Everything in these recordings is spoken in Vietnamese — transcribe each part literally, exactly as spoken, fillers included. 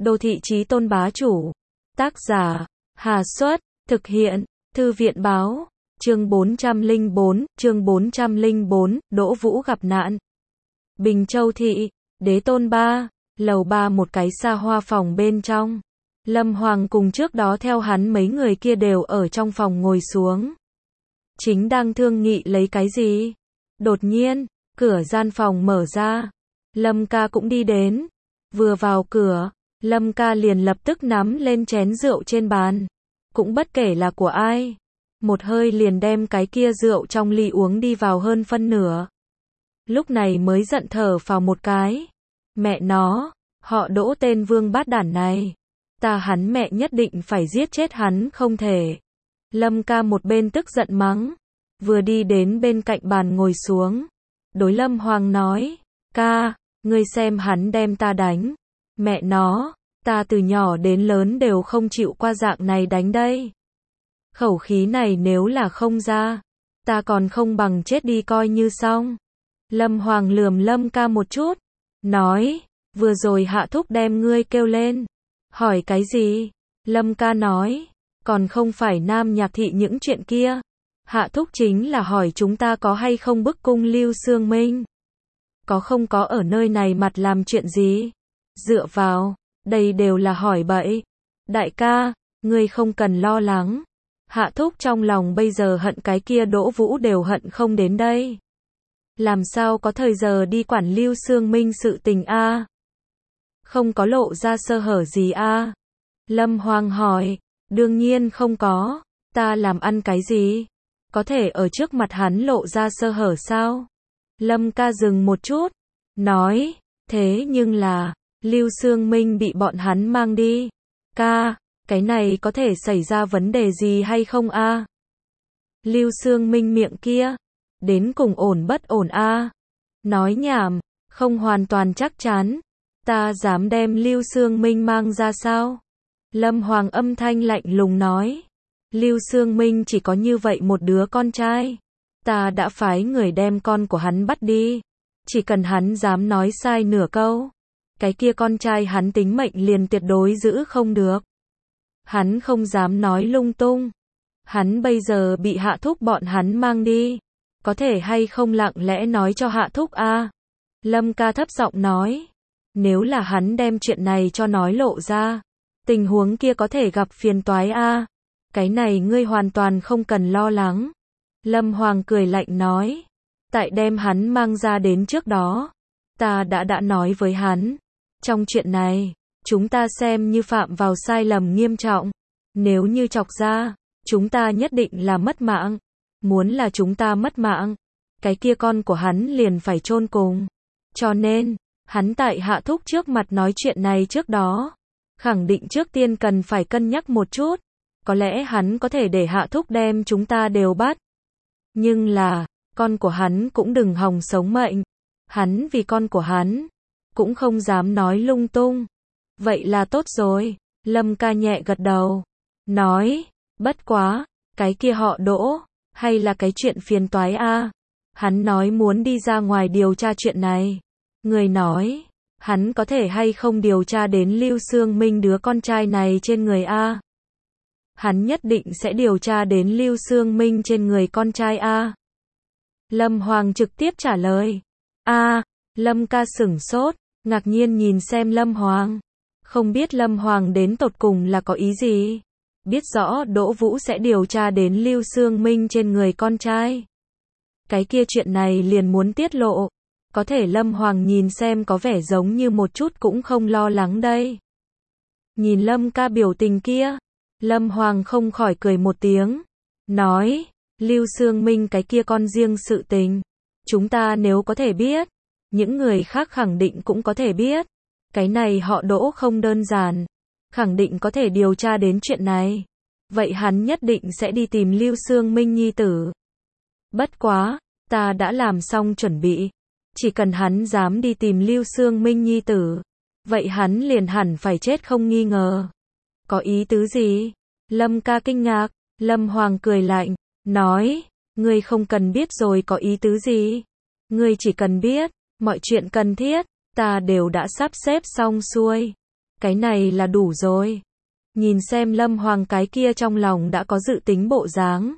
Đô thị chí tôn bá chủ. Tác giả, Hà Xuất, thực hiện, Thư viện báo, chương bốn trăm lẻ bốn, chương bốn trăm lẻ bốn, Đỗ Vũ gặp nạn. Bình Châu thị, Đế Tôn ba, lầu ba một cái xa hoa phòng bên trong. Lâm Hoàng cùng trước đó theo hắn mấy người kia đều ở trong phòng ngồi xuống. Chính đang thương nghị lấy cái gì? Đột nhiên, cửa gian phòng mở ra. Lâm ca cũng đi đến. Vừa vào cửa, Lâm ca liền lập tức nắm lên chén rượu trên bàn. Cũng bất kể là của ai. Một hơi liền đem cái kia rượu trong ly uống đi vào hơn phân nửa. Lúc này mới giận thở phào một cái. Mẹ nó, họ Đỗ tên vương bát đản này. Ta hắn mẹ nhất định phải giết chết hắn không thể. Lâm ca một bên tức giận mắng. Vừa đi đến bên cạnh bàn ngồi xuống. Đối Lâm Hoàng nói. Ca, ngươi xem hắn đem ta đánh. Mẹ nó, ta từ nhỏ đến lớn đều không chịu qua dạng này đánh đây. Khẩu khí này nếu là không ra, ta còn không bằng chết đi coi như xong. Lâm Hoàng lườm Lâm ca một chút. Nói, vừa rồi Hạ Thúc đem ngươi kêu lên. Hỏi cái gì? Lâm ca nói, còn không phải Nam Nhạc Thị những chuyện kia. Hạ Thúc chính là hỏi chúng ta có hay không bức cung Lưu Xương Minh. Có không có ở nơi này mặt làm chuyện gì? Dựa vào, đây đều là hỏi bậy. Đại ca, ngươi không cần lo lắng. Hạ Thúc trong lòng bây giờ hận cái kia Đỗ Vũ đều hận không đến đây. Làm sao có thời giờ đi quản Lưu Xương Minh sự tình a? Không có lộ ra sơ hở gì a? Lâm Hoàng hỏi, đương nhiên không có, ta làm ăn cái gì? Có thể ở trước mặt hắn lộ ra sơ hở sao? Lâm ca dừng một chút, nói, thế nhưng là, Lưu Xương Minh bị bọn hắn mang đi. Ca, cái này có thể xảy ra vấn đề gì hay không a? Lưu Xương Minh miệng kia, đến cùng ổn bất ổn a? Nói nhảm, không hoàn toàn chắc chắn. Ta dám đem Lưu Xương Minh mang ra sao? Lâm Hoàng âm thanh lạnh lùng nói. Lưu Xương Minh chỉ có như vậy một đứa con trai. Ta đã phái người đem con của hắn bắt đi. Chỉ cần hắn dám nói sai nửa câu, cái kia con trai hắn tính mệnh liền tuyệt đối giữ không được. Hắn không dám nói lung tung. Hắn bây giờ bị Hạ Thúc bọn hắn mang đi. Có thể hay không lặng lẽ nói cho Hạ Thúc a? Lâm ca thấp giọng nói. Nếu là hắn đem chuyện này cho nói lộ ra, tình huống kia có thể gặp phiền toái a. Cái này ngươi hoàn toàn không cần lo lắng. Lâm Hoàng cười lạnh nói. Tại đem hắn mang ra đến trước đó, ta đã đã nói với hắn. Trong chuyện này, chúng ta xem như phạm vào sai lầm nghiêm trọng. Nếu như chọc ra, chúng ta nhất định là mất mạng. Muốn là chúng ta mất mạng, cái kia con của hắn liền phải chôn cùng. Cho nên, hắn tại Hạ Thúc trước mặt nói chuyện này trước đó, khẳng định trước tiên cần phải cân nhắc một chút. Có lẽ hắn có thể để Hạ Thúc đem chúng ta đều bắt. Nhưng là, con của hắn cũng đừng hòng sống mệnh. Hắn vì con của hắn, cũng không dám nói lung tung. Vậy là tốt rồi. Lâm ca nhẹ gật đầu. Nói, bất quá, cái kia họ Đỗ, hay là cái chuyện phiền toái a? Hắn nói muốn đi ra ngoài điều tra chuyện này. Người nói, hắn có thể hay không điều tra đến Lưu Xương Minh đứa con trai này trên người a? Hắn nhất định sẽ điều tra đến Lưu Xương Minh trên người con trai a. Lâm Hoàng trực tiếp trả lời. A, Lâm ca sửng sốt, ngạc nhiên nhìn xem Lâm Hoàng. Không biết Lâm Hoàng đến tột cùng là có ý gì? Biết rõ Đỗ Vũ sẽ điều tra đến Lưu Xương Minh trên người con trai. Cái kia chuyện này liền muốn tiết lộ. Có thể Lâm Hoàng nhìn xem có vẻ giống như một chút cũng không lo lắng đây. Nhìn Lâm ca biểu tình kia, Lâm Hoàng không khỏi cười một tiếng. Nói, Lưu Xương Minh cái kia con riêng sự tình. Chúng ta nếu có thể biết, những người khác khẳng định cũng có thể biết. Cái này họ Đỗ không đơn giản. Khẳng định có thể điều tra đến chuyện này. Vậy hắn nhất định sẽ đi tìm Lưu Xương Minh nhi tử. Bất quá, ta đã làm xong chuẩn bị. Chỉ cần hắn dám đi tìm Lưu Xương Minh nhi tử, vậy hắn liền hẳn phải chết không nghi ngờ. Có ý tứ gì? Lâm ca kinh ngạc. Lâm Hoàng cười lạnh, nói, ngươi không cần biết rồi có ý tứ gì. Ngươi chỉ cần biết, mọi chuyện cần thiết, ta đều đã sắp xếp xong xuôi. Cái này là đủ rồi. Nhìn xem Lâm Hoàng cái kia trong lòng đã có dự tính bộ dáng.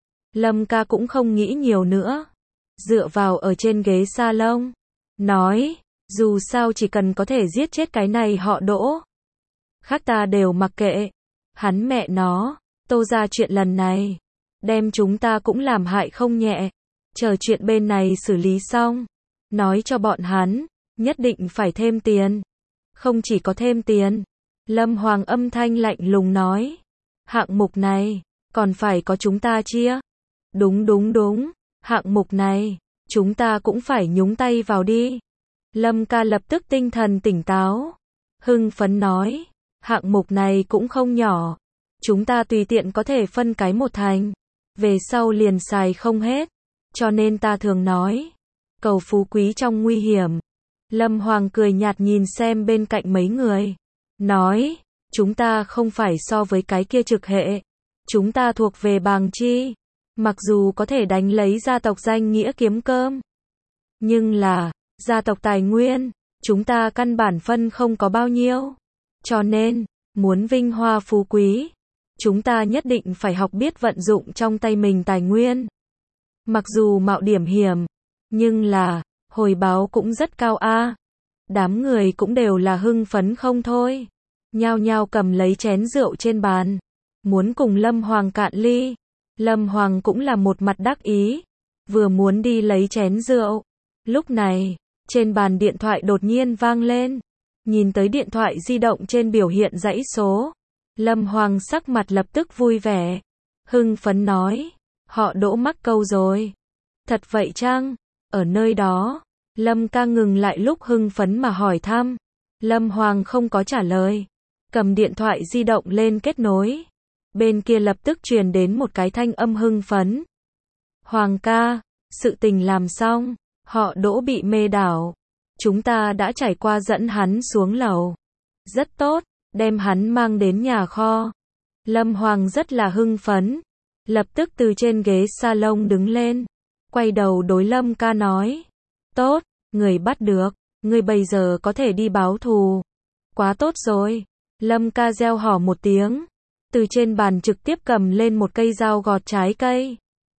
Lâm ca cũng không nghĩ nhiều nữa. Dựa vào ở trên ghế salon. Nói, dù sao chỉ cần có thể giết chết cái này họ Đỗ. Khác ta đều mặc kệ. Hắn mẹ nó, Tô ra chuyện lần này. Đem chúng ta cũng làm hại không nhẹ. Chờ chuyện bên này xử lý xong. Nói cho bọn hắn, nhất định phải thêm tiền. Không chỉ có thêm tiền. Lâm Hoàng âm thanh lạnh lùng nói. Hạng mục này, còn phải có chúng ta chia. Đúng đúng đúng, hạng mục này, chúng ta cũng phải nhúng tay vào đi. Lâm ca lập tức tinh thần tỉnh táo. Hưng phấn nói, hạng mục này cũng không nhỏ. Chúng ta tùy tiện có thể phân cái một thành. Về sau liền xài không hết. Cho nên ta thường nói, cầu phú quý trong nguy hiểm. Lâm Hoàng cười nhạt nhìn xem bên cạnh mấy người. Nói, chúng ta không phải so với cái kia trực hệ. Chúng ta thuộc về bàng chi. Mặc dù có thể đánh lấy gia tộc danh nghĩa kiếm cơm. Nhưng là, gia tộc tài nguyên, chúng ta căn bản phân không có bao nhiêu. Cho nên, muốn vinh hoa phú quý, chúng ta nhất định phải học biết vận dụng trong tay mình tài nguyên. Mặc dù mạo điểm hiểm, nhưng là, hồi báo cũng rất cao a. Đám người cũng đều là hưng phấn không thôi. Nhao nhao cầm lấy chén rượu trên bàn. Muốn cùng Lâm Hoàng cạn ly. Lâm Hoàng cũng là một mặt đắc ý. Vừa muốn đi lấy chén rượu. Lúc này, trên bàn điện thoại đột nhiên vang lên. Nhìn tới điện thoại di động trên biểu hiện dãy số. Lâm Hoàng sắc mặt lập tức vui vẻ. Hưng phấn nói. Họ Đỗ mắc câu rồi. Thật vậy chăng? Ở nơi đó, Lâm ca ngừng lại lúc hưng phấn mà hỏi thăm. Lâm Hoàng không có trả lời. Cầm điện thoại di động lên kết nối. Bên kia lập tức truyền đến một cái thanh âm hưng phấn. Hoàng ca, sự tình làm xong, họ Đỗ bị mê đảo. Chúng ta đã trải qua dẫn hắn xuống lầu. Rất tốt, đem hắn mang đến nhà kho. Lâm Hoàng rất là hưng phấn. Lập tức từ trên ghế salon đứng lên. Quay đầu đối Lâm ca nói. Tốt, người bắt được. Người bây giờ có thể đi báo thù. Quá tốt rồi. Lâm ca reo hò một tiếng. Từ trên bàn trực tiếp cầm lên một cây dao gọt trái cây.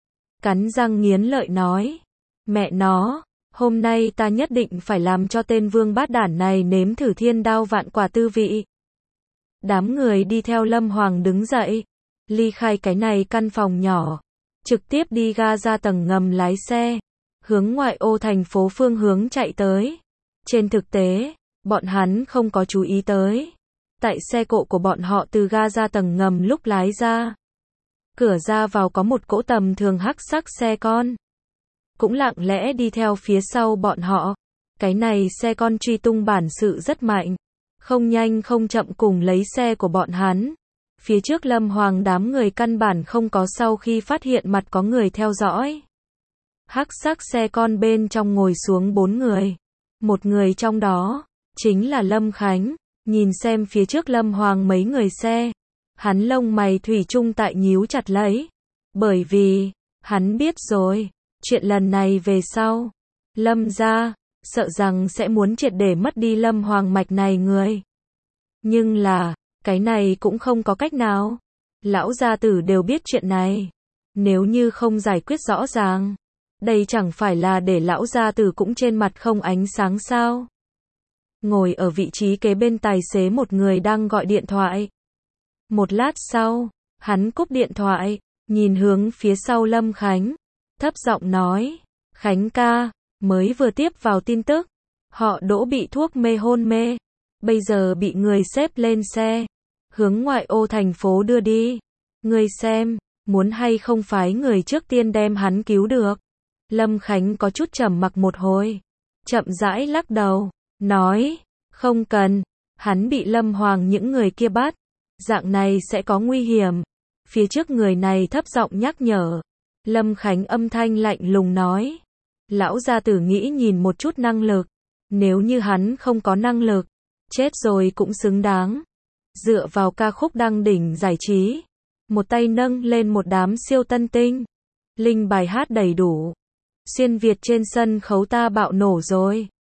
Cắn răng nghiến lợi nói. Mẹ nó, hôm nay ta nhất định phải làm cho tên vương bát đản này nếm thử thiên đao vạn quả tư vị. Đám người đi theo Lâm Hoàng đứng dậy. Ly khai cái này căn phòng nhỏ. Trực tiếp đi ga ra tầng ngầm lái xe. Hướng ngoại ô thành phố phương hướng chạy tới. Trên thực tế, bọn hắn không có chú ý tới. Tại xe cộ của bọn họ từ ga ra tầng ngầm lúc lái ra. Cửa ra vào có một cỗ tầm thường hắc sắc xe con. Cũng lặng lẽ đi theo phía sau bọn họ. Cái này xe con truy tung bản sự rất mạnh. Không nhanh không chậm cùng lấy xe của bọn hắn. Phía trước Lâm Hoàng đám người căn bản không có sau khi phát hiện mặt có người theo dõi. Hắc sắc xe con bên trong ngồi xuống bốn người. Một người trong đó, chính là Lâm Khánh. Nhìn xem phía trước Lâm Hoàng mấy người xe. Hắn lông mày thủy chung tại nhíu chặt lấy. Bởi vì, hắn biết rồi, chuyện lần này về sau. Lâm gia, sợ rằng sẽ muốn triệt để mất đi Lâm Hoàng mạch này người. Nhưng là, cái này cũng không có cách nào. Lão gia tử đều biết chuyện này. Nếu như không giải quyết rõ ràng, đây chẳng phải là để lão gia tử cũng trên mặt không ánh sáng sao. Ngồi ở vị trí kế bên tài xế một người đang gọi điện thoại. Một lát sau, hắn cúp điện thoại, nhìn hướng phía sau Lâm Khánh. Thấp giọng nói, Khánh ca, mới vừa tiếp vào tin tức. Họ Đỗ bị thuốc mê hôn mê. Bây giờ bị người xếp lên xe. Hướng ngoại ô thành phố đưa đi. Ngươi xem, muốn hay không phái người trước tiên đem hắn cứu được. Lâm Khánh có chút trầm mặc một hồi. Chậm rãi lắc đầu. Nói, không cần, hắn bị Lâm Hoàng những người kia bắt, dạng này sẽ có nguy hiểm. Phía trước người này thấp giọng nhắc nhở. Lâm Khánh âm thanh lạnh lùng nói. Lão gia tử nghĩ nhìn một chút năng lực. Nếu như hắn không có năng lực, chết rồi cũng xứng đáng. Dựa vào ca khúc đăng đỉnh giải trí. Một tay nâng lên một đám siêu tân tinh. Linh bài hát đầy đủ. Xuyên Việt trên sân khấu ta bạo nổ rồi.